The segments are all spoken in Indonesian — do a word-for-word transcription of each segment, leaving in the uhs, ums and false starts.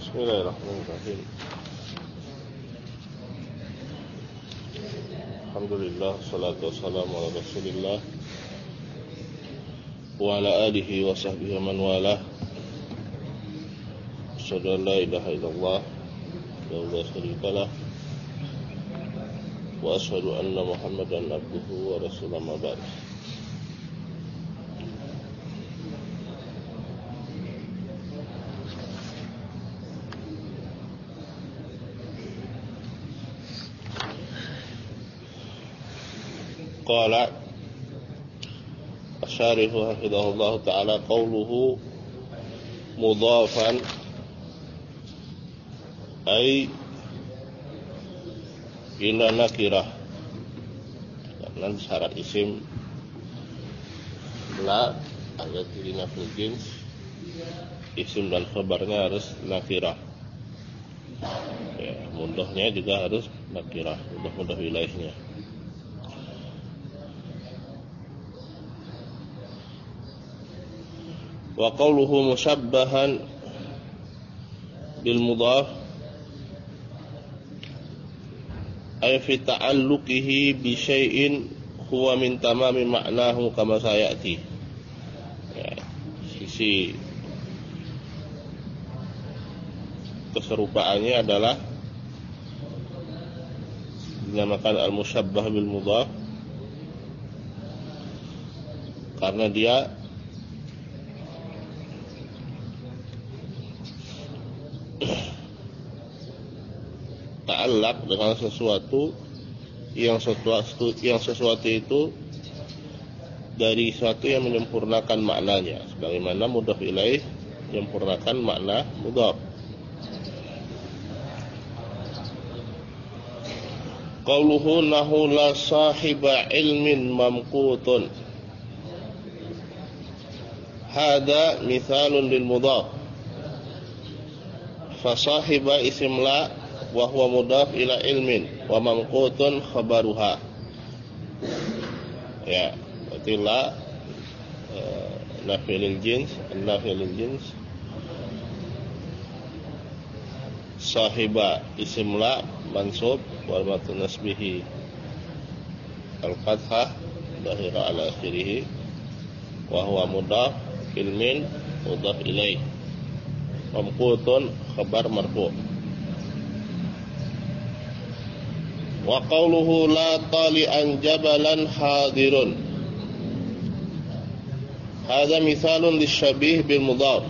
Bismillahirrahmanirrahim. Alhamdulillah, salatu wassalamu ala Rasulillah wa ala alihi wa sahbihi wa man walah. Asyhadu an la ilaha illallah wa la syarika lah wa asyhadu anna Muhammadan abduhu wa rasuluhu ma ba'd. Qala asyarihu hafidhahullah ta'ala qawluhu mudhafan ay ila nakirah. Nanti syarat isim la ayat di nafil jins, isim dan khabarnya harus nakirah ya, mudhafnya juga harus nakirah, mudhaf-mudhaf ilaihnya. Wa qawluhu mushabbahan bil mudhaf ay fi ta'alluqihi bi syai'in huwa min tamami ma'nahu kama sayati. Ya, sisi keserupaannya adalah dinamakan al-musyabbah bil mudhaf karena dia ta'allaq dengan sesuatu yang sesuatu yang sesuatu itu dari sesuatu yang menyempurnakan maknanya, sebagaimana mudhaf ilaih menyempurnakan makna mudhaf. Qauluhu nahu la sahiba ilmin mamqutun, hada mithalun lil mudhaf. Fa sahiba isim la wa huwa mudhaf ila ilmin wa mamqutun khabaruha. Ya, berarti la uh, nafi lil jins, nafi lil jins. Sahiba isim la mansub wal matu nasbihi al fathah dhahira ala akhirih wa huwa mudhaf ilmin mudhaf ilaih. Mamqutun khabar marfu'. Wa qawluhu la tali'an jabalan hadirun, hadha mithalun lisyabih bil mudhaf.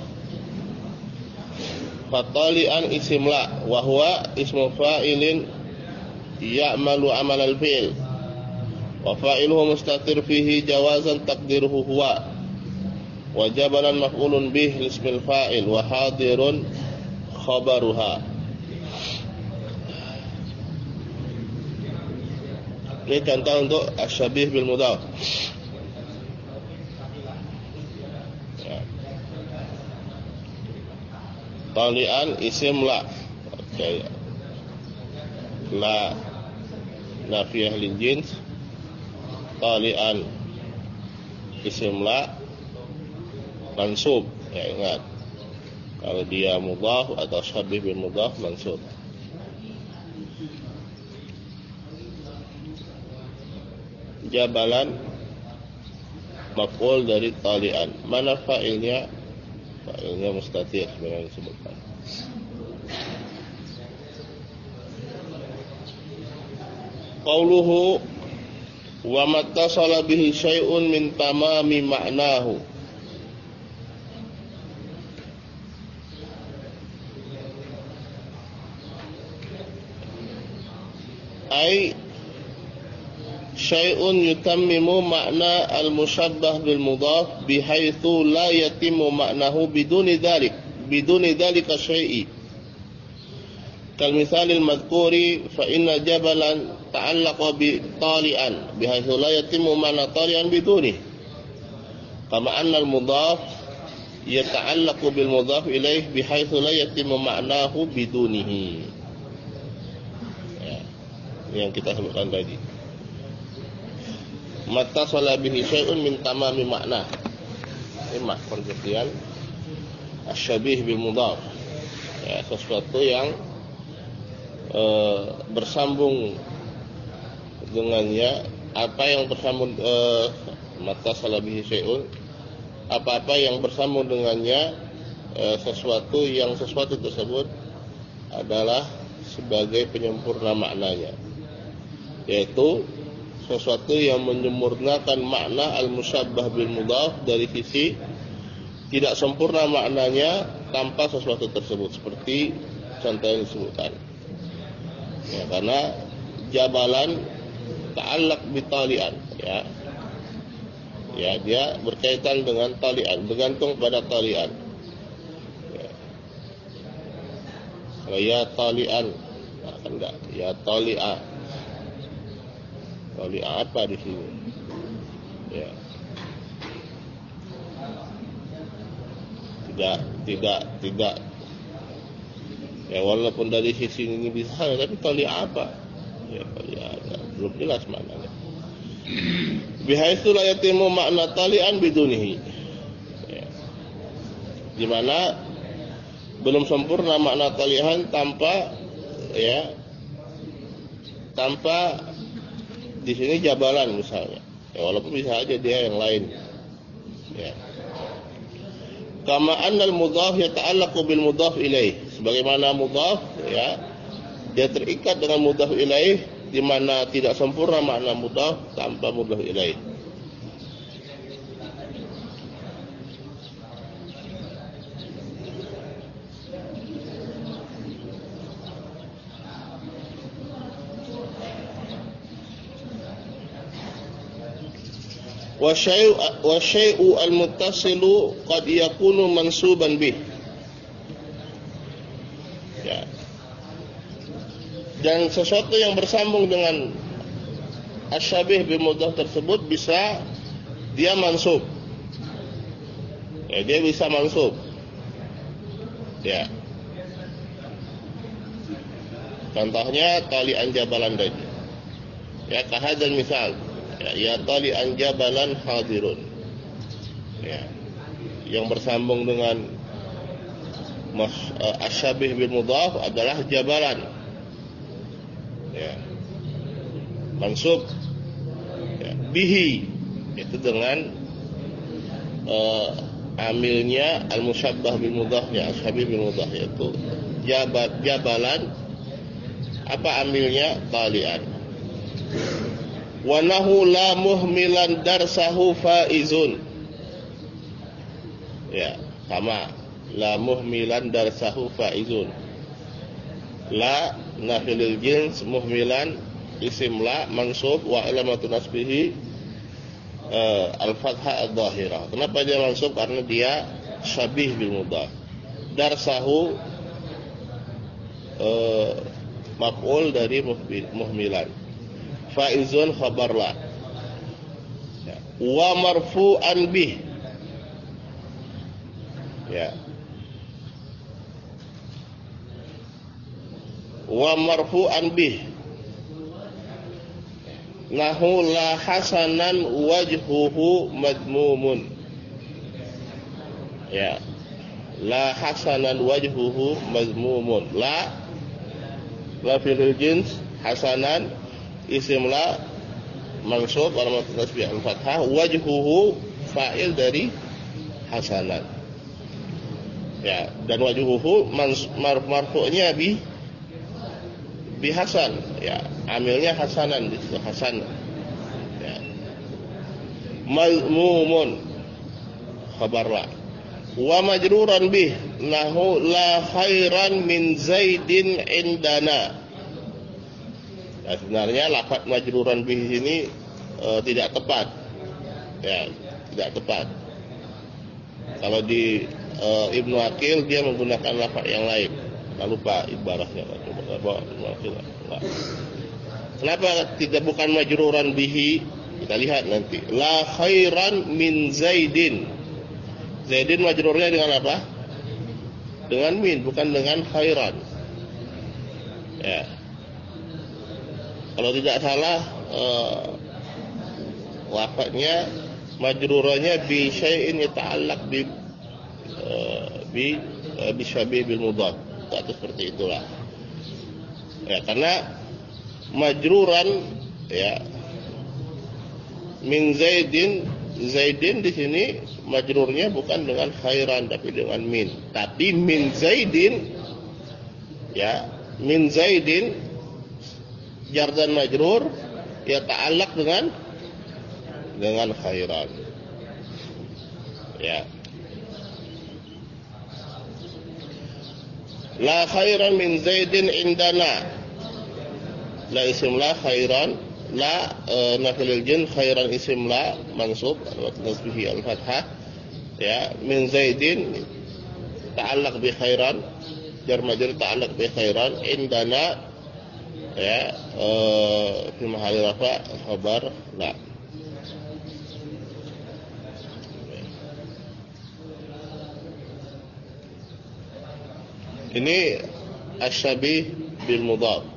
Fa tali'an isim la wa huwa ismu fa'ilin ya'malu amal al-fi'l wa fa'iluhu mustatir fihi jawazan taqdiruhu huwa, wa jabalan maf'ulun bih lismil fa'il wa hadirun khabaruha. Ini contoh untuk asyabih bil mudhaf. Ya. Talian isim la. Okay. La nafiyah lil jins. Talian isim la mansub. Ya, ingat. Kalau dia mudhaf atau syabih bil mudhaf mansub. Jabalan maf'ul dari talian. Mana fa'ilnya? Fa'ilnya mustatir sebenarnya disebutkan. Qauluhu wa mattasala bihi syai'un min tamami ma'nahu, ay syai'un yutammimu makna al-musyabbah bil mudhaf bihaitsu la yatimmu maknahu biduni dzalik biduni dzalika syai'i. Kal misalil madhkuri fa inna jabalan ta'allaqa bi tali'an bihaitsu la yatimmu makna tali'an biduni. Kama anna al-mudhaf yata'allaqu bil mudhaf ilaih bihaitsu la yatimmu maknahu bidunihi. Ya, yang kita sebutkan tadi. Mattasala bihi syai'un min tamami makna. Ini pengertian asyabih bil mudhaf. ya, sesuatu yang uh, bersambung dengannya, apa yang bersambung uh, mata salabihi syai'un, apa-apa yang bersambung dengannya, uh, sesuatu yang sesuatu tersebut adalah sebagai penyempurna maknanya, yaitu sesuatu yang menyempurnakan makna al-musyabbah bil mudhaf dari sisi tidak sempurna maknanya tanpa sesuatu tersebut, seperti contoh yang disebutkan. Ya, karena jabalan ta'allaq bitalian, ya. Ya, dia berkaitan dengan talian, bergantung pada talian. Ya. Kalau ya talian, nah, kan enggak, ya talia. Talia apa di sini? Ya. Tidak, tidak, tidak. Ya, walaupun dari sisi ini bisa, tapi talia apa? Ya, talia ada. Belum jelas maknanya. Bihaitsu la yatimu makna talian bidunihi. Ya. Di mana belum sempurna makna talian tanpa, ya, tanpa di sini jabalan misalnya. Ya, walaupun bisa aja dia yang lain. Ya. Kama annal mudhaf yata'allaqu bil mudhaf ilaih. Sebagaimana mudhaf, ya, dia terikat dengan mudhaf ilaih, di mana tidak sempurna makna mudhaf tanpa mudhaf ilaih. Wa syai'u al-muttasilu qad yakunu mansuban bih. Ya. Dan sesuatu yang bersambung dengan asyabih bil mudhaf tersebut bisa dia mansub. Ya, dia bisa mansub. Ya. Contohnya talian jabalan tadi. Ya, kahadzal misal. Ya, ya talian jabalan hadirun. Ya. Yang bersambung dengan mas uh, asyabih bil mudhaf adalah jabalan. Ya. Mansub, ya, bihi, itu dengan uh, amilnya al-musyabbah bil mudhaf, ya, ashabi bil mudhaf, yaitu jabat, jabalan, apa amilnya? Talian. Wa nahu la muhmilan darsahu faizun. Ya, sama, la muhmilan darsahu faizun. La nafilil jins, muhmilan isim la mansub wa alamatu nasbihi uh, al-fathah al-dhahirah. Kenapa dia mansub? Karena dia syabih bil mudhaf. Darsahu uh, maf'ul dari muhmilan. Faizun khabar la. Ya. Wa marfu'an bih. Ya. Wa marfu'an bih. Nahu la hasanan wajhuhu madmumun. Ya. La hasanan wajhuhu madmumun. La la fil jins, hasanan isim la mansub alamat nasbih al-fathah, wajhuhu fa'il dari hasanan. Ya, dan wajhuhu marfu'nya bi bi hasan, ya, amilnya hasanan, itu hasan. Ya. Mazmumun khabar la. Wa majruran bih nahu la khairan min zaidin indana. Nah, sebenarnya lafaz majruran bih ini e, tidak tepat. Ya, tidak tepat. Kalau di e, Ibnu Aqil dia menggunakan lafaz yang lain. Nggak lupa ibaratnya. Coba Enggak. Kenapa tidak bukan majruran bihi? Kita lihat nanti. La khairan min zaidin. Zaidin majrurnya dengan apa? Dengan min, bukan dengan khairan. Ya. Kalau tidak salah uh, lafaznya majrurannya bi syai'in yata'allaq bi uh, bi uh, bi syabih bil mudhaf. atau seperti itulah. Ya, karena majruran ya min Zaidin, Zaidin di sini majrurnya bukan dengan khairan tapi dengan min. Tapi min Zaidin ya, min Zaidin jar dan majrur ya ta'allaq dengan dengan khairan. Ya. La khairan min Zaidin indana. La isim la khairan, la e, nafilil jin, khairan isim la mansub wa nasbihi al-fathah. Ya, min Zaidin ta'allaq bi khairan, jar majrur ta'allaq bi khairan indana ya e, fi mahalli rafa khabar la. Ini asyabih bil mudhaf.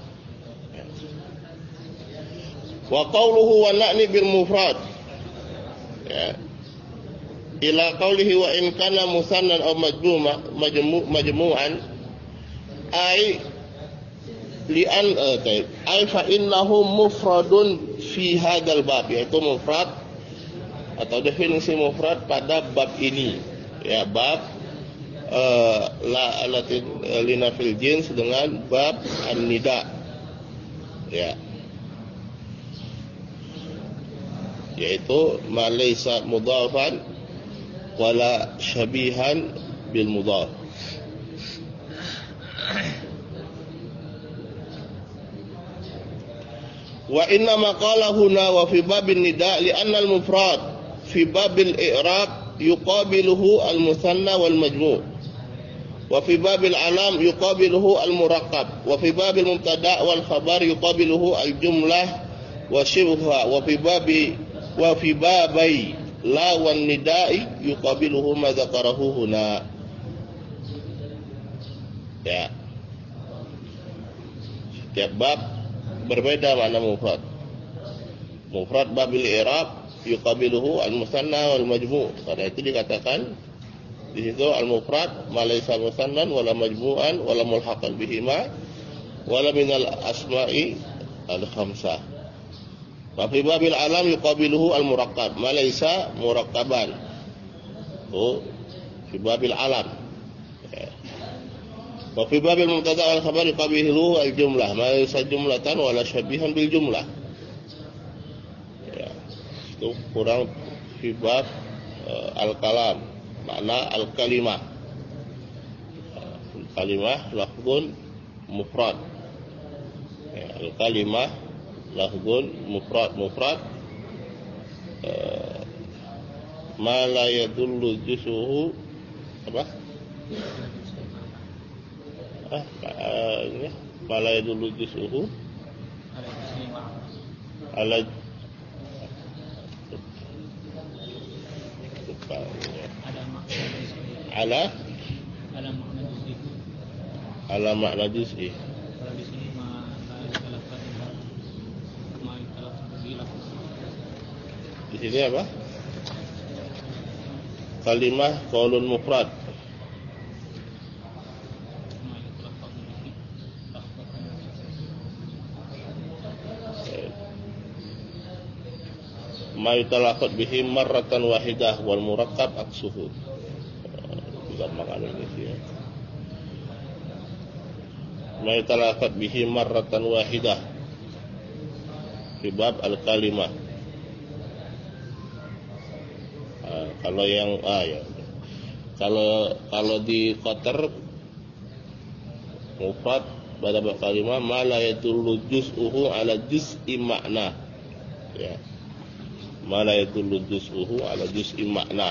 Wa qawluhu wa na'ni bil mufrad ya ila qawlihi wa in kana musannan aw majmuma majmu' majmu'an ay li'an ay fa innahu mufradun fi hadzal bab, yaitu mufrad atau definisi mufrad pada bab ini ya, bab uh, la alati linafil jins dengan bab an-nida ya, yaitu ma laysa mudhafan wala syabihan bil mudhaf. Wa inna ma qala huna wa fi babin nida li anna al mufrad fi babil i'rab yuqabiluhu al musanna wal majmu', wa fi babil alam yuqabiluhu al murakkab, wa fi babil mubtada wal khabar yuqabiluhu al jumlah wa shibha, wa fi babi wa fi babai la wan nida'i yuqabiluhu ma dzakarahu huna. Ya. Setiap bab berbeda makna mufrad. Mufrad babil i'rab yuqabiluhu al-musanna wal majmu'. Karena itu dikatakan di situ al-mufrad ma laysa musannan wala majmu'an wala mulhaqan bihima wala minal asma'i al-khamsah. Wa fi babil alam yuqabiluhu al-murakkab ma laysa murakkaban. Oh, fi babil alam. Ya. Wa fi babil mubtada wal khabar yuqabiluhu al-jumlah ma laysa jumlatan wala syabihan bil jumlah. Ya. Itu kurang fi bab uh, al-kalam, makna al-kalimah. Uh, kalimah lafzun mufrad. Ya, al-kalimah lafzun mufrad mufrad uh, ma la yadullu juz'uhu apa ah uh, ini ma la yadullu juz'uhu ala ala ala makna juz'i. Di sini apa? Kalimah qaulun mufrad. Ma yutalaqat bihi marratan wahidah wal murakkab aksuhu. Bukan makna ini sih. Ma yutalaqat bihi marratan wahidah. Fi bab al-kalimah. Kalau yang ah ya, kalau kalau di qatar mufrad pada bab kalimah ma la yadullu juz'uhu ala juz'i makna ya, ma la yadullu juz'uhu ala juz'i makna,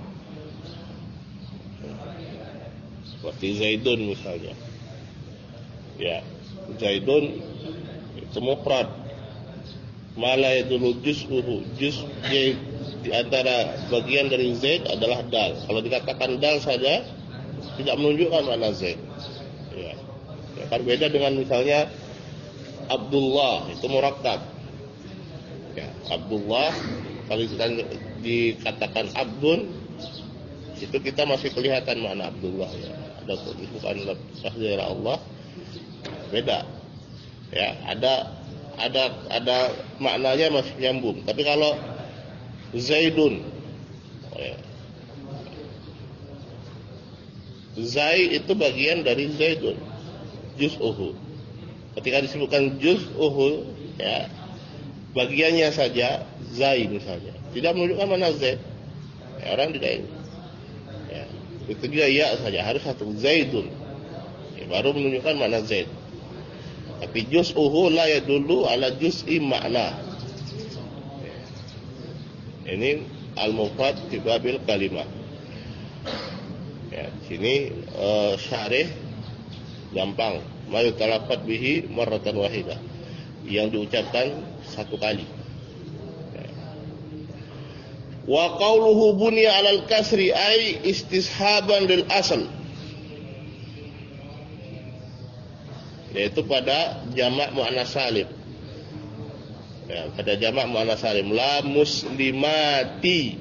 seperti Zaidun misalnya ya, Zaidun itu mufrad ma la yadullu juz'uhu, juz' di antara bagian dari Zaid adalah dal. Kalau dikatakan dal saja tidak menunjukkan makna Zaid. Ya. Ya, kan beda dengan misalnya Abdullah itu murakkab. Ya, Abdullah kalau dikatakan Abdun itu kita masih kelihatan makna Abdullah ya. bukan lafaz ghaira Allah, beda. Ya, ada ada ada maknanya masih nyambung. Tapi kalau Zaidun, ya, Zai itu bagian dari Zaidun, juz'uhu. Ketika disebutkan juz'uhu, ya, bagiannya saja Zai misalnya, tidak menunjukkan mana Zaid. Ya, orang tidak ini. Ya, itu juga ya saja, harus satu Zaidun, ya, baru menunjukkan mana Zaid. Tapi juz'uhu la yadullu ala juz'i makna. Ini al-mufrad fi babil kalimah. Ya, sini uh, syarih gampang, ma yutalafat bihi marratan wahidah, yang diucapkan satu kali. Ya. Wa qauluhu bunya 'alal kasri ay istishaban lil asl, yaitu pada jamak muannas salim. Ya, pada jamak muannas salim, la muslimati,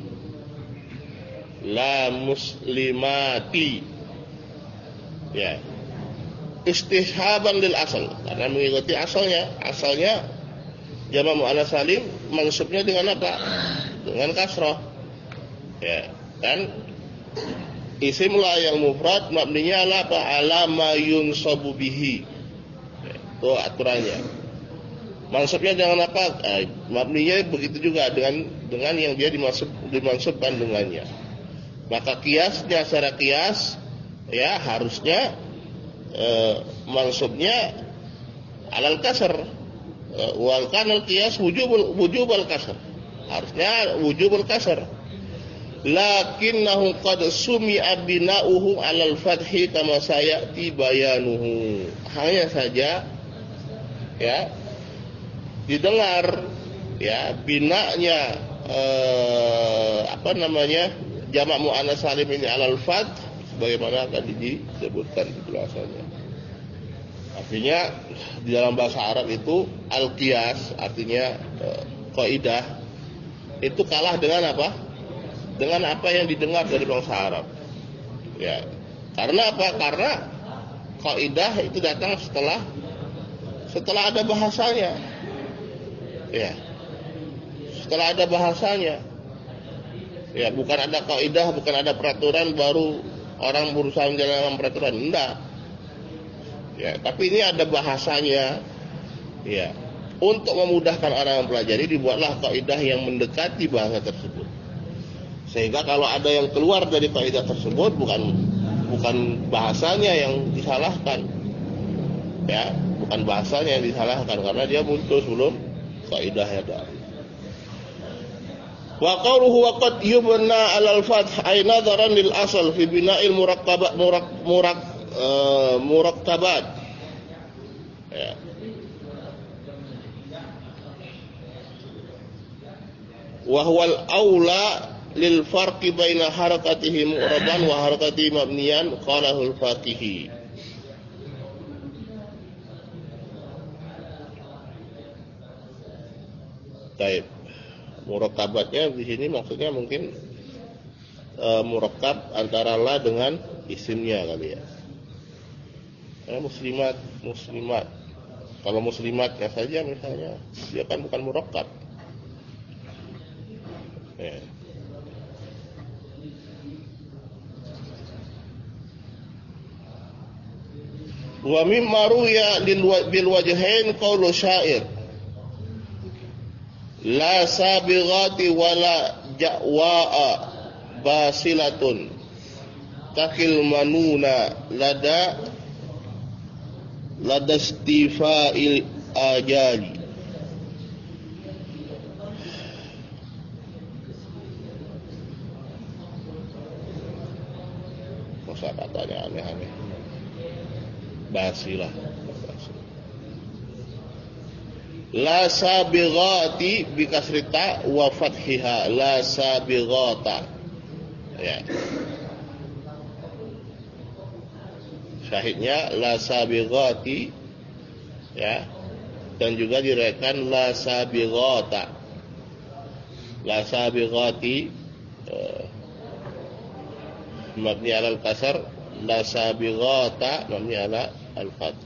la muslimati, ya, istishaban lil asal, karena mengikuti asalnya. Asalnya jamak muannas salim mansubnya dengan apa? Dengan kasrah. Ya, kan isim la yang mufrad mabninya ala apa? Ala ma yunsabu bihi. Itu aturannya. Mansubnya dengan apa? Eh, mabninya begitu juga dengan dengan yang dia dimansub, dimansubkan dengannya. Maka kiasnya secara kias, ya, harusnya eh, mansubnya alal kasr. Eh, wal kanal kias wujubul wujubul kasr. Harusnya wujubul kasr. Lakinnahu qad sumi'a bina'uhu alal fathi kama sayati bayanuhu. Hanya saja, ya, didengar, ya, binanya eh, apa namanya jamak muannas salim ini alal fath, sebagaimana akan disebutkan penjelasannya. Artinya di dalam bahasa Arab itu al-qiyas, artinya eh, kaidah, itu kalah dengan apa? Dengan apa yang didengar dari bangsa Arab. Ya, karena apa? Karena kaidah itu datang setelah setelah ada bahasanya. Ya, setelah ada bahasanya. Ya, bukan ada kaidah, bukan ada peraturan baru orang berusaha menjalankan peraturan. Enggak. Ya, tapi ini ada bahasanya. Ya, untuk memudahkan orang mempelajari dibuatlah kaidah yang mendekati bahasa tersebut. Sehingga kalau ada yang keluar dari kaidah tersebut, bukan bukan bahasanya yang disalahkan. Ya, bukan bahasanya yang disalahkan, karena dia muncul sebelum kaidah ada. Wa qawluhu wa qad yubna 'alal fath ay nadharan lil asl fi bina'il murakkab murak murak uh, murakkabat. Ya. Wa huwal aula lil farqi baina harakatihi mu'raban wa harakatihi mabniyan qalahu al-faqihi. Baik. Murakkabatnya di sini maksudnya mungkin e, murakkab antara la dengan isimnya kali ya. Ya, muslimat, muslimat. Kalau muslimatnya saja misalnya, dia kan bukan murakkab. Ya. Wa mimma ruya bil wajhain qaulu syair la sabighati wala ja'wa'a basilatun takil manuna lada lada istifa'il ajali. Masa katanya aneh-aneh. Basilah. La sabighati bi kasrita wa fathiha, la sabighata. Ya. Syahidnya la sabighati, ya. Dan juga direkan la sabighata. La sabighati uh, mabni alal kasar la sabighata mabni ala al-fath.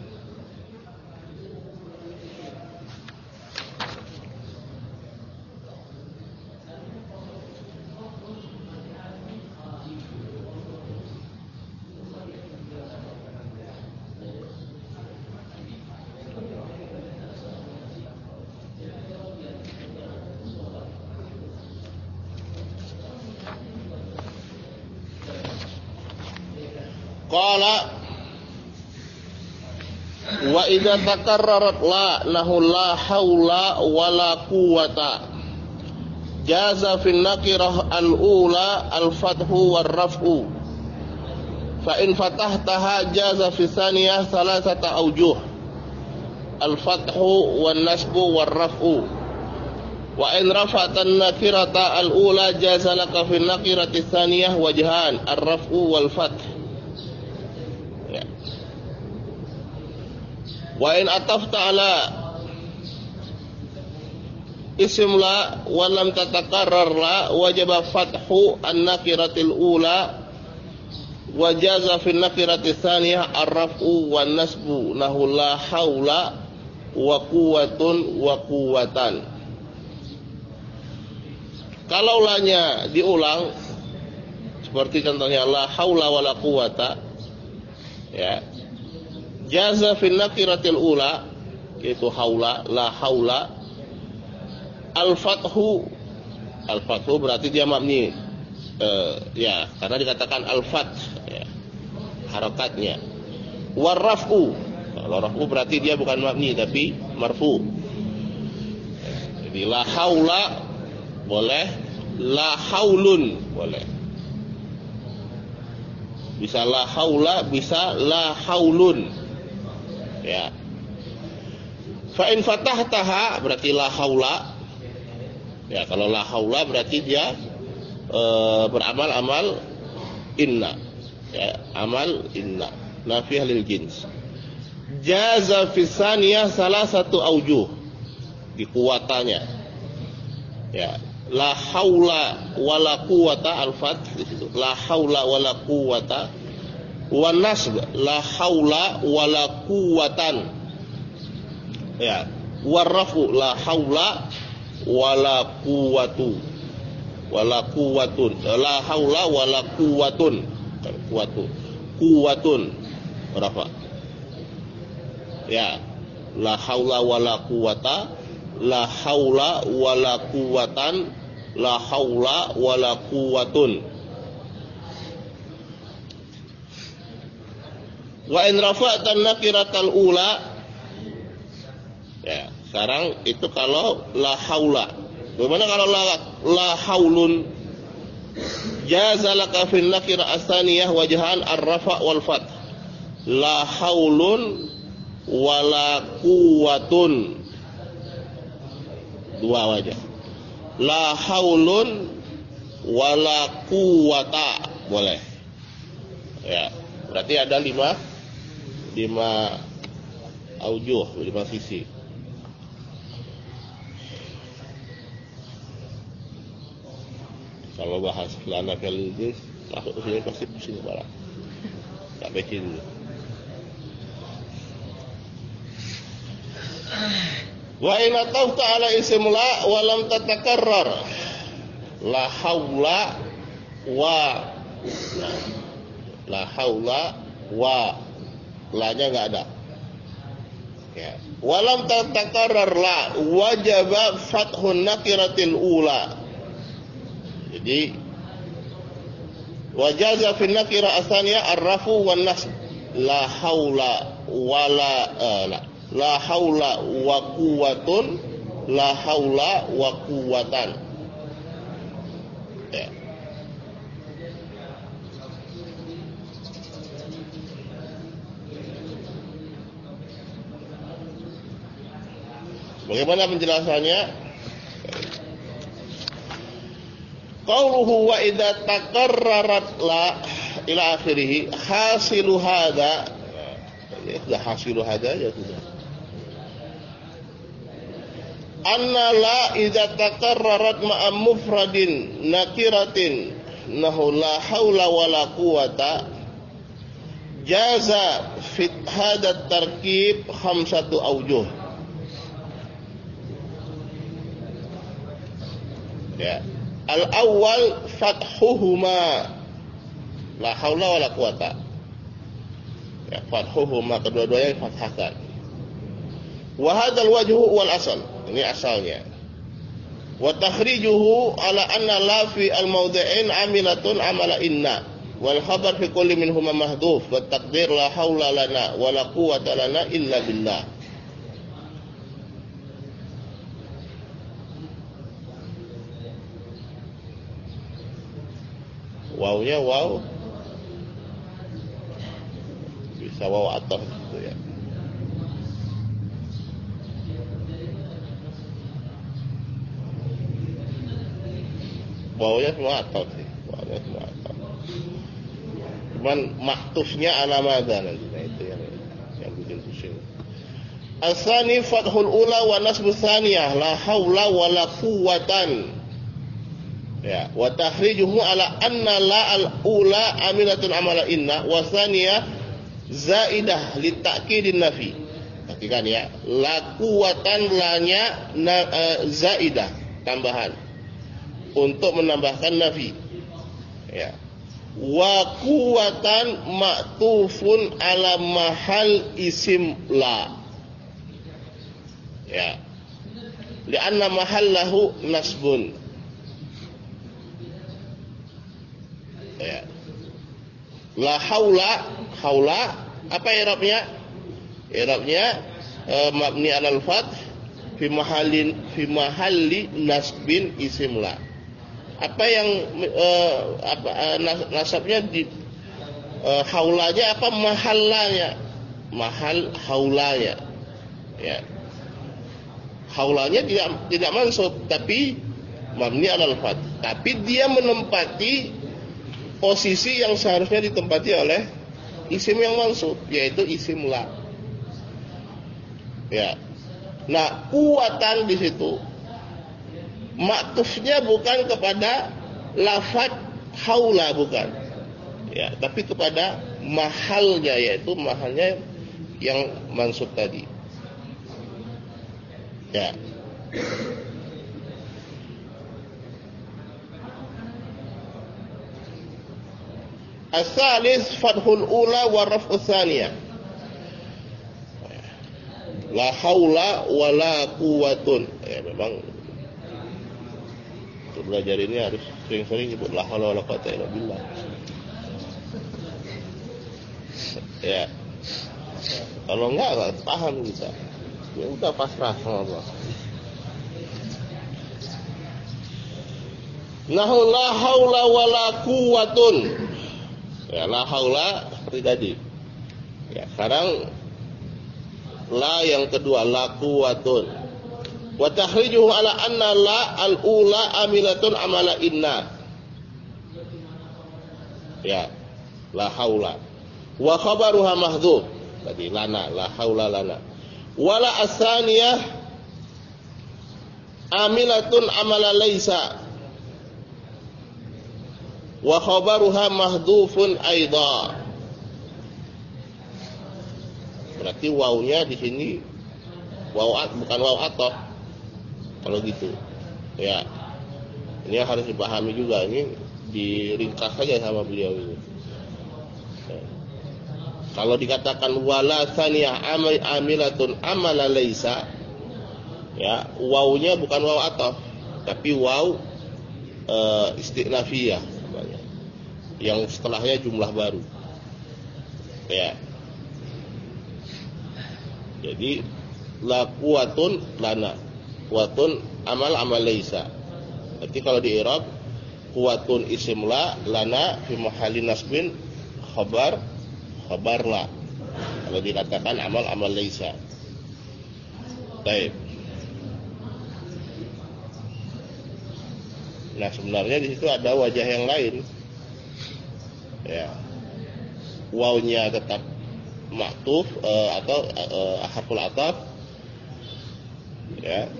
Qala wa idza takarrarat la nahu la haula wala quwwata jaza fi nakirah al-ula al-fathu war-raf'u fa in fatahtaha jaza fi thaniyah thalathata awjuh al-fathu wan-nasbu war-raf'u wa in rafa'ta an-nakirata al-ula jaza laka fi nakirati thaniyah wajhan ar-raf'u wal-fath. Wa in atafta ala ism la wa lam tatakarrar la wajaba fathu an-nakiratil ula wa jaza fi an-nakirati tsaniyah ar-raf'u wan nasbu nahu la haula wa quwwatun wa quwwatan. Kalau lanya diulang seperti contohnya la haula wala quwwata, ya, jaza fi nakiratil ula, yaitu haula, la haula, al-fathu, al-fathu berarti dia mabni, uh, ya, karena dikatakan al-fath, ya, harakatnya. War-raf'u, kalau raf'u berarti dia bukan mabni tapi marfu. Jadi la haula boleh, la haulun boleh. Bisa la haula, bisa la haulun. Ya. Fa in fatahtaha berarti la haula. Ya, kalau la haula berarti dia e, beramal-amal inna. Ya, amal inna. Nafiyah lil jins. Jaza fi tsaniyah salah satu aujuh. Dikuatannya. Ya, la haula wala quwata al-fath di situ. La haula wala quwata wa nasb la haula wala quwwatan, ya, warrafu la haula wala quwwatu wala quwwatun, la haula wala quwwatun, quwwatu quwwatun rafa, ya, la haula wala quwwata, la haula wala quwwatan, la haula wala quwwatun. Wa in rafa'tan nakiratal ula, ya, sekarang itu kalau la haula. Bagaimana kalau la, la haulun? Jaza laka fil nakira as-tsaniyah wajhan ar-rafa' wal fath. La haulun wala quwwatun. Dua wajah. La haulun wala quwwata boleh. Ya, berarti ada lima lima aujuh, lima sisi. Kalau bahas lana kali masuk ke sini pasti pusing kepala. Tak baca dulu. Wa in atafta ala ism la wa lam tatakarrar la haula wa la haula wa, la-nya enggak ada. Ya. Walam tatakarrar la wajaba fathun nakiratil ula. Jadi wajaza fi nakira asaniya ar-rafu wan nasb. La haula wala uh, la, la haula wa quwwatun, la haula wa quwwatan. Ya. Bagaimana penjelasannya? Qauluhu wa idza takarrarat la ila akhirih hasilu hadza, ya sudah hasilu hadza ya sudah. Anna la idza takarrarat ma'a mufradin nakiratin nahu la haula wala quwata jaza fit hadat tarkib khamsatu aujuh. Ya. Al-awwal fathuhuma la haula wala quwata. Ya, fathuhuma kedua-duanya difathahkan. Wa hadzal wajhu wal asal. Ini asalnya. Wa takhrijuhu ala anna la fi al-mawdi'in amilatun amala inna wal khabar fi kulli minhuma mahdhuf wa taqdir la haula lana wa la quwata lana illa billah. Wawnya waw bisa waw ataf gitu ya. Wawnya semua ataf sih, wawnya semua ataf. Cuman maktufnya ala madza nanti, nah itu yang yang bikin pusing. Asani fathul ula wa nasbu tsaniyah la haula wa la quwwatan. Ya, wa takhrijuhu ala anna la al-ula amilatun amala inna wa tsaniyah zaidah li ta'kidin nafi. Perhatikan ya, la quwatan lanya na, uh, zaidah tambahan untuk menambahkan nafi. Ya. Wa quwatan ma'tufun ala mahal isim la. Ya. Li'anna mahallahu nasbun. Ya. La haula, haula apa i'rabnya? I'rabnya e, mabni 'alal fath fi mahallin fi mahalli nasbin isim la. Apa yang e, apa e, nasabnya di e, haulanya apa mahallanya? Mahal haulanya. Ya. Haulanya tidak tidak mansub tapi mabni 'alal fath. Tapi dia menempati posisi yang seharusnya ditempati oleh isim yang mansub, yaitu isim la. Ya. Nah, kuwatan di situ maktufnya bukan kepada lafaz haula bukan. Ya, tapi kepada mahalnya, yaitu mahalnya yang mansub tadi. Ya. As-salis fathul ula wa raf'u tsaniyah. La haula wa la quwwatun. Ya memang untuk belajar ini harus sering-sering nyebut la haula wa la quwwata illa billah. Ya. Kalau enggak enggak paham kita. Ya udah pasrah sama Allah. Nahu la haula wa la quwwatun. Ya, la haula seperti tadi. Ya, sekarang la yang kedua la quwwatun. Wa tahrijuhu ala anna la al-ula amilatun amala inna. Ya, la haula. Wa khabaruha mahdhuf. Tadi lana, la haula lana. Wala asaniyah amilatun amala laisa. Wa khabaruha mahdhufun aidha. Berarti wawnya di sini waw bukan waw ataf. Kalau gitu. Ya. Ini harus dipahami juga, ini diringkas saja sama beliau ini. Ya. Kalau dikatakan wala tsaniyah amilatun amala laisa, ya, wawnya bukan waw ataf, tapi waw e, istinafiyah. Yang setelahnya jumlah baru. Ya. Jadi la quwatun lana. Quwatun amal amal laisa. Berarti kalau di i'rab quwatun isim la, lana fi mahalli nasbin khabar khabar la. Kalau dikatakan amal amal laisa. Baik. Nah, sebenarnya di situ ada wajah yang lain. Ya, wawnya tetap maktuf uh, atau uh, harful ataf, ya,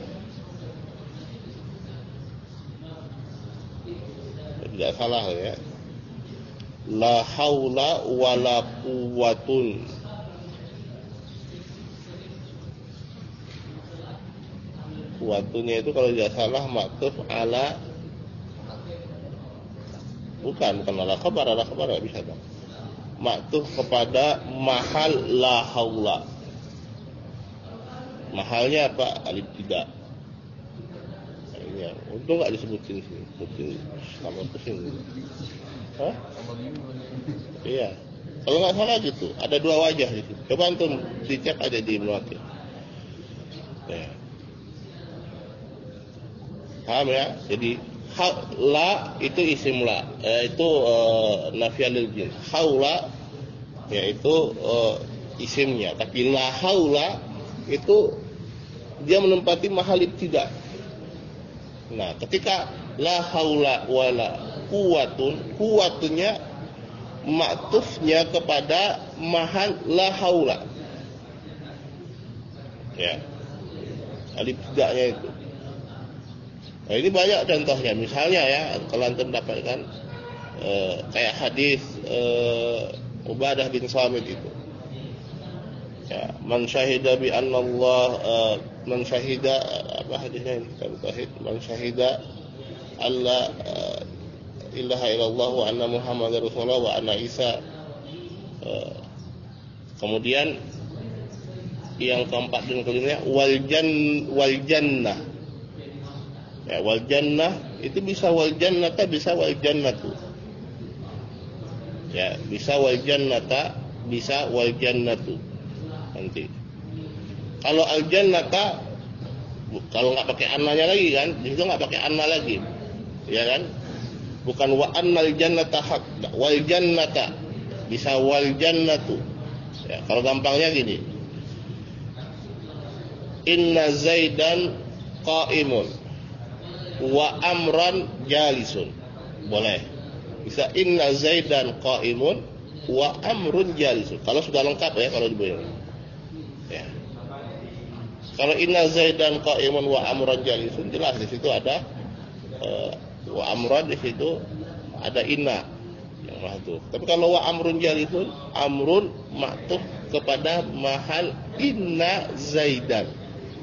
tidak salah ya. la haula wala quwwatun. Quwwatunnya itu kalau tidak salah maktuf ala, bukan bukan ala khabar, ala khabar enggak bisa dong. Maktuf kepada mahal la haula. Mahalnya apa? Alif tidak. Ya, untung nggak disebutin sini, sebutin sama kesini. Hah? Iya. Kalau nggak salah gitu, ada dua wajah di situ. Coba antum dicek aja di Ibnu Aqil. Ya. Paham ya? Jadi la itu isim la, eh, itu uh, nafiyalil jins. Haula yaitu uh, isimnya, tapi la haula itu dia menempati mahal ibtida. Nah, ketika la haula wala quwwatun, quwwatunnya maktufnya kepada mahal la haula. Ya. Alif tidaknya itu. Nah, ini banyak contohnya. Misalnya ya, kalau antum dapatkan eh, kayak hadis eh, Ubadah bin Samit itu. Ya, man syahida bi anna Allah uh, man syahida apa hadisnya ini kita tauhid, man syahida alla uh, ilaha illallah wa anna muhammadar rasulullah wa anna Isa. Uh, kemudian yang keempat dan kelimanya wal jan wal jannah. Ya, wal jannah itu bisa wal jannata, bisa wal jannatu. Ya, bisa wal jannata, bisa wal jannatu. Nanti kalau al jannata, kalau nggak pakai annanya lagi kan, di situ nggak pakai anna lagi, ya kan? Bukan wa annal jannata haq, wal jannata, bisa wal jannatu. Ya, kalau gampangnya gini, inna zaidan qaimun wa amran jalisun, boleh. Bisa inna zaidan qaimun wa amrun jalisun. Kalau sudah lengkap ya, kalau dibayang. Ya. Kalau inna zaidan qa'imun wa amran jalisun, jelas di situ ada uh, wa amran, di situ ada inna yang mahdhuf. Tapi kalau wa amrun jalisun, amrun maktuf kepada mahal inna zaidan.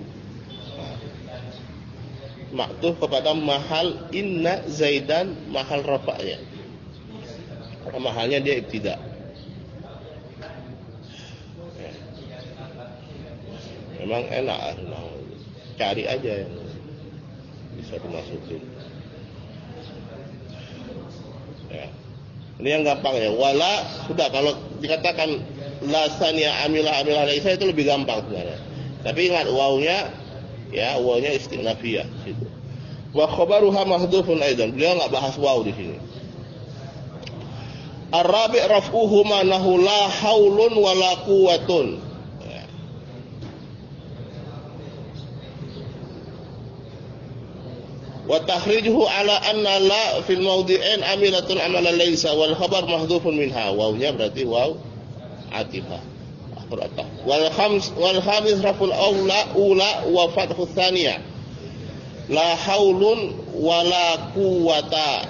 Maktuf kepada mahal inna zaidan, mahal rafa'nya. Karena mahalnya dia ibtida. Memang enak, nah, cari aja yang bisa dimasukin. Ya. Ini yang gampang ya. Wala sudah, kalau dikatakan lasanya amilah amilah laisa itu lebih gampang sebenarnya. Tapi ingat wawnya, ya wawnya istinafiyah situ. Wa khabaruha mahdhufun aidan. Beliau enggak bahas waw di sini. Ar-rabi' raf'uhu manahu la haulun wala quwwatun. Wa takhrijuhu ala anna la fil mawdi'ain amilatun amalan laysa wal khabar mahdhufun minha. Wawnya berarti waw atifah. Akhir ataf. Wal khams wal khamis raful aula ula wa fathu tsaniyah. La haulun wala quwwata.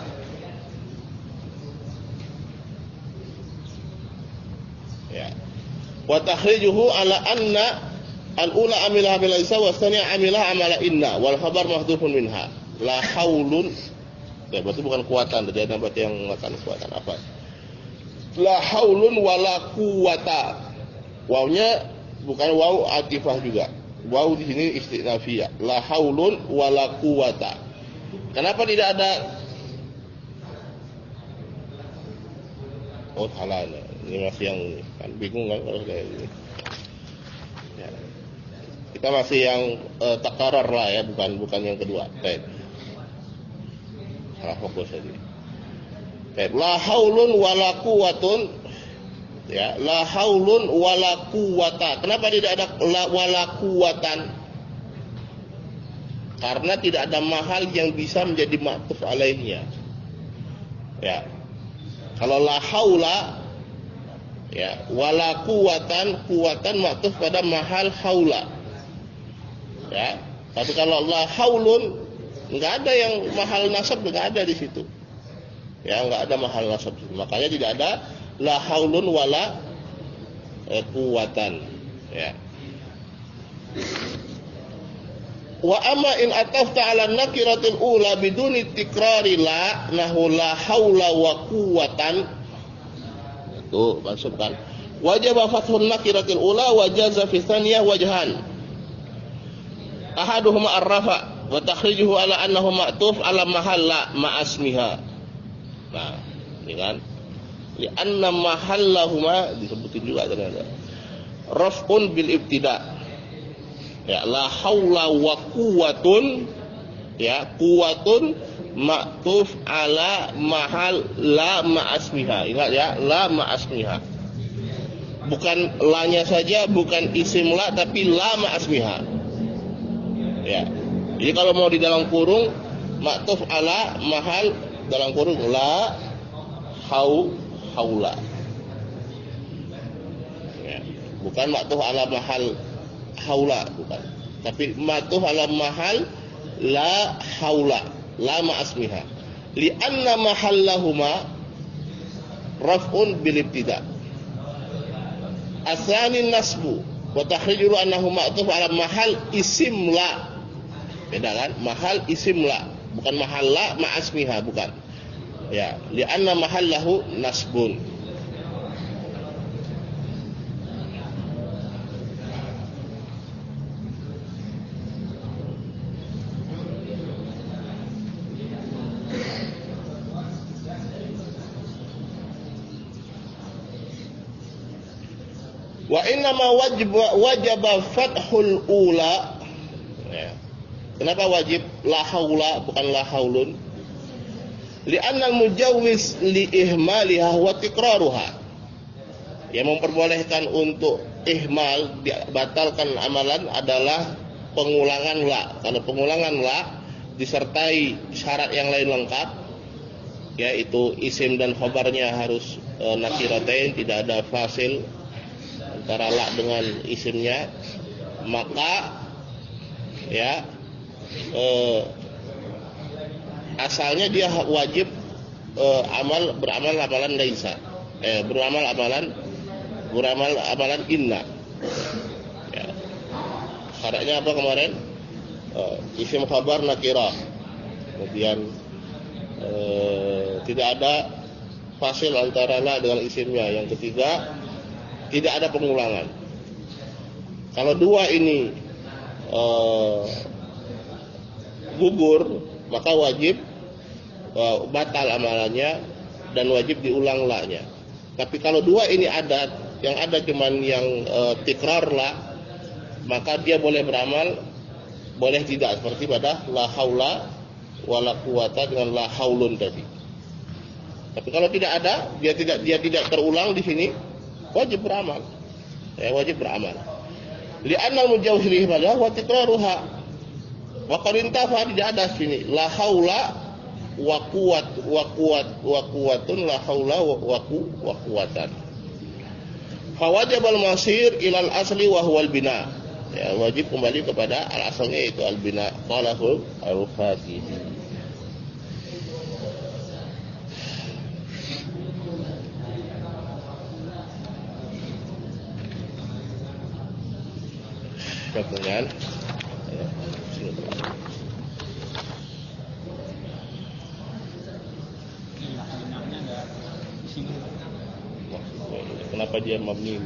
Ya. Wa takhrijuhu ala anna al-ula amilah bil laysa wa tsaniyah amilah amala inna wal khabar mahdhufun minha. La haulun, ya berarti bukan kuatan, jadi ada berarti yang mengatakan kuatan apa? La haulun wala quwata. Wawnya bukan waw atifah juga. Waw di sini istinafiyah. La haulun wala quwata. Kenapa tidak ada? Oh salah, ini masih yang kan bingung kan kalau kayak ini. Ya. Kita masih yang uh, takarar lah ya, bukan bukan yang kedua. Baik. Salah fokus tadi. Baik, la haulun wala quwwatun. Ya, la haulun wala quwwata. Kenapa tidak ada la wala quwwatan? Karena tidak ada mahal yang bisa menjadi maktuf alaihnya. Ya. Kalau la haula, ya, wala quwwatan, quwwatan maktuf pada mahal haula. Ya. Tapi kalau la haulun, enggak ada yang mahal nasab, enggak ada di situ. Ya, enggak ada mahal nasab. Makanya tidak ada la haulun wala eh, quwatan. Ya. Wa amma in atafta 'ala nakiratil ula biduni tikrari la nahu la haula wa quwatan. Itu masukkan. Wajib fathun nakiratil ula wa jaza fi tsaniyah wajhan. Ahaduhuma ar-rafa wa takhrijuhu ala annahu ma'tuf ala mahalla ma'asmiha. Nah, ini kan. Li anna mahallahuma disebutin juga ternyata. Raf'un bil ibtida'. Ya, la haula wa quwwatun, ya, quwwatun ma'tuf ala mahal la ma'asmiha. Ingat ya, la ma'asmiha. Bukan lanya saja, bukan isim la, tapi la ma'asmiha. Ya. Jadi kalau mau di dalam kurung ma'tuf ala mahal dalam kurung la hau haula. Ya. Bukan ma'tuf ala mahal haula, bukan. Tapi ma'tuf ala mahal la haula, la ma'asmiha. Li anna mahallahuma raf'un bil ibtida'. Asani nasbu wa tahrijuhu annahu ma'tuf ala mahal isim la. Beda kan? Mahal isim la, bukan mahal la ma'asmiha, bukan. Ya, li anna mahallahu nasbun. Wa inna ma wajib wajaba fathul ula. Ya. Kenapa wajib la haula bukan la haulun? Li'anna al-mujawwiz li ihmaliha wa tikraruha. Yang memperbolehkan untuk ihmal, dibatalkan amalan adalah pengulangan la. Kalau pengulangan la disertai syarat yang lain lengkap, yaitu isim dan khabarnya harus e, nakiratain, tidak ada fasil antara la dengan isimnya, maka ya eh, asalnya dia wajib eh, amal beramal amalan laisa, eh, beramal amalan beramal amalan inna. Ya. Syaratnya apa kemarin? Eh, isim khabar nakirah, kemudian eh, tidak ada fasil antara la dengan isimnya. Yang ketiga, tidak ada pengulangan. Kalau dua ini uh, gugur, maka wajib uh, batal amalannya dan wajib diulang la-nya. Tapi kalau dua ini ada, yang ada cuman yang uh, tikrar la, maka dia boleh beramal, boleh tidak, seperti pada la haula wala quwata dengan la haulun tadi. Tapi kalau tidak ada, dia tidak dia tidak terulang di sini, wajib beramal. Ya, wajib beramal. Li'anna al-mujawwiz li ihmaliha wa tikraruha. Wa qad intafa, tidak ada sini la haula wa quwat wa quwat wa quwatun la haula wa qu wa quwatan. Fa wajib al-masir ila al-asli wa huwa al-bina. Ya, wajib kembali kepada al-asalnya, yaitu al-bina. Qalahu al-Fatihi. Pertanyaan. Kenapa dia mabni?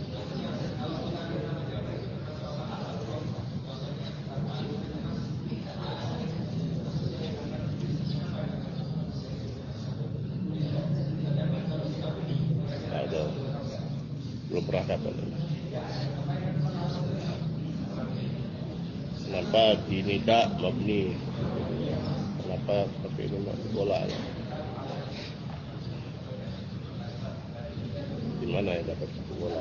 Ada, belum pernah dapat. Kenapa di nida mabni? Kenapa seperti ini bola? Di mana ya dapat bola?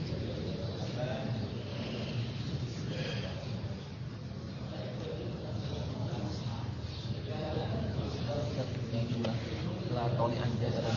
Setelah toli anja dan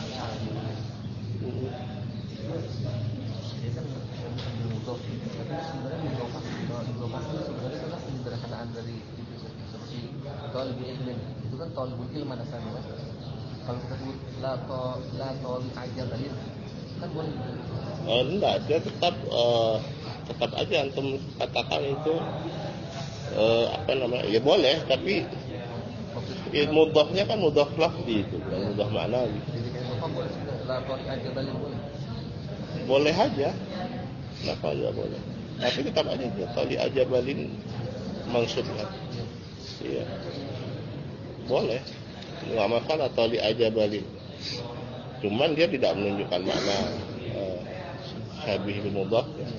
dia kan bermudof, tapi sebenarnya mudofah mudofah itu sebenarnya adalah penyederhanaan dari itu seperti tol ilmin, itu kan tol ilman asalnya. Kalau kita sebut la to la tol aja tadi kan boleh. Oh, enggak, dia tetap uh, tetap aja antum katakan itu uh, apa namanya? Ya boleh, tapi ya, mudhafnya kan mudhaf lafzi itu, bukan mudhaf ma'nawi. Jadi kayak apa boleh la tol aja tadi boleh. Boleh aja. Kenapa aja boleh? Tapi tetap aja dia tali aja balin maksudnya. Iya. Boleh. Enggak masalah tali aja balin. Cuman dia tidak menunjukkan makna uh, syabih bil mudhaf ya.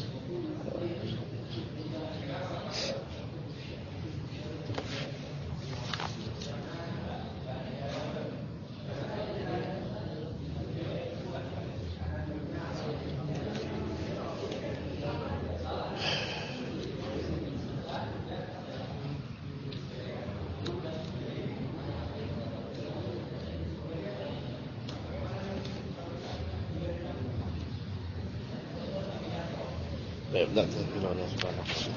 Baik, dan subhanallah.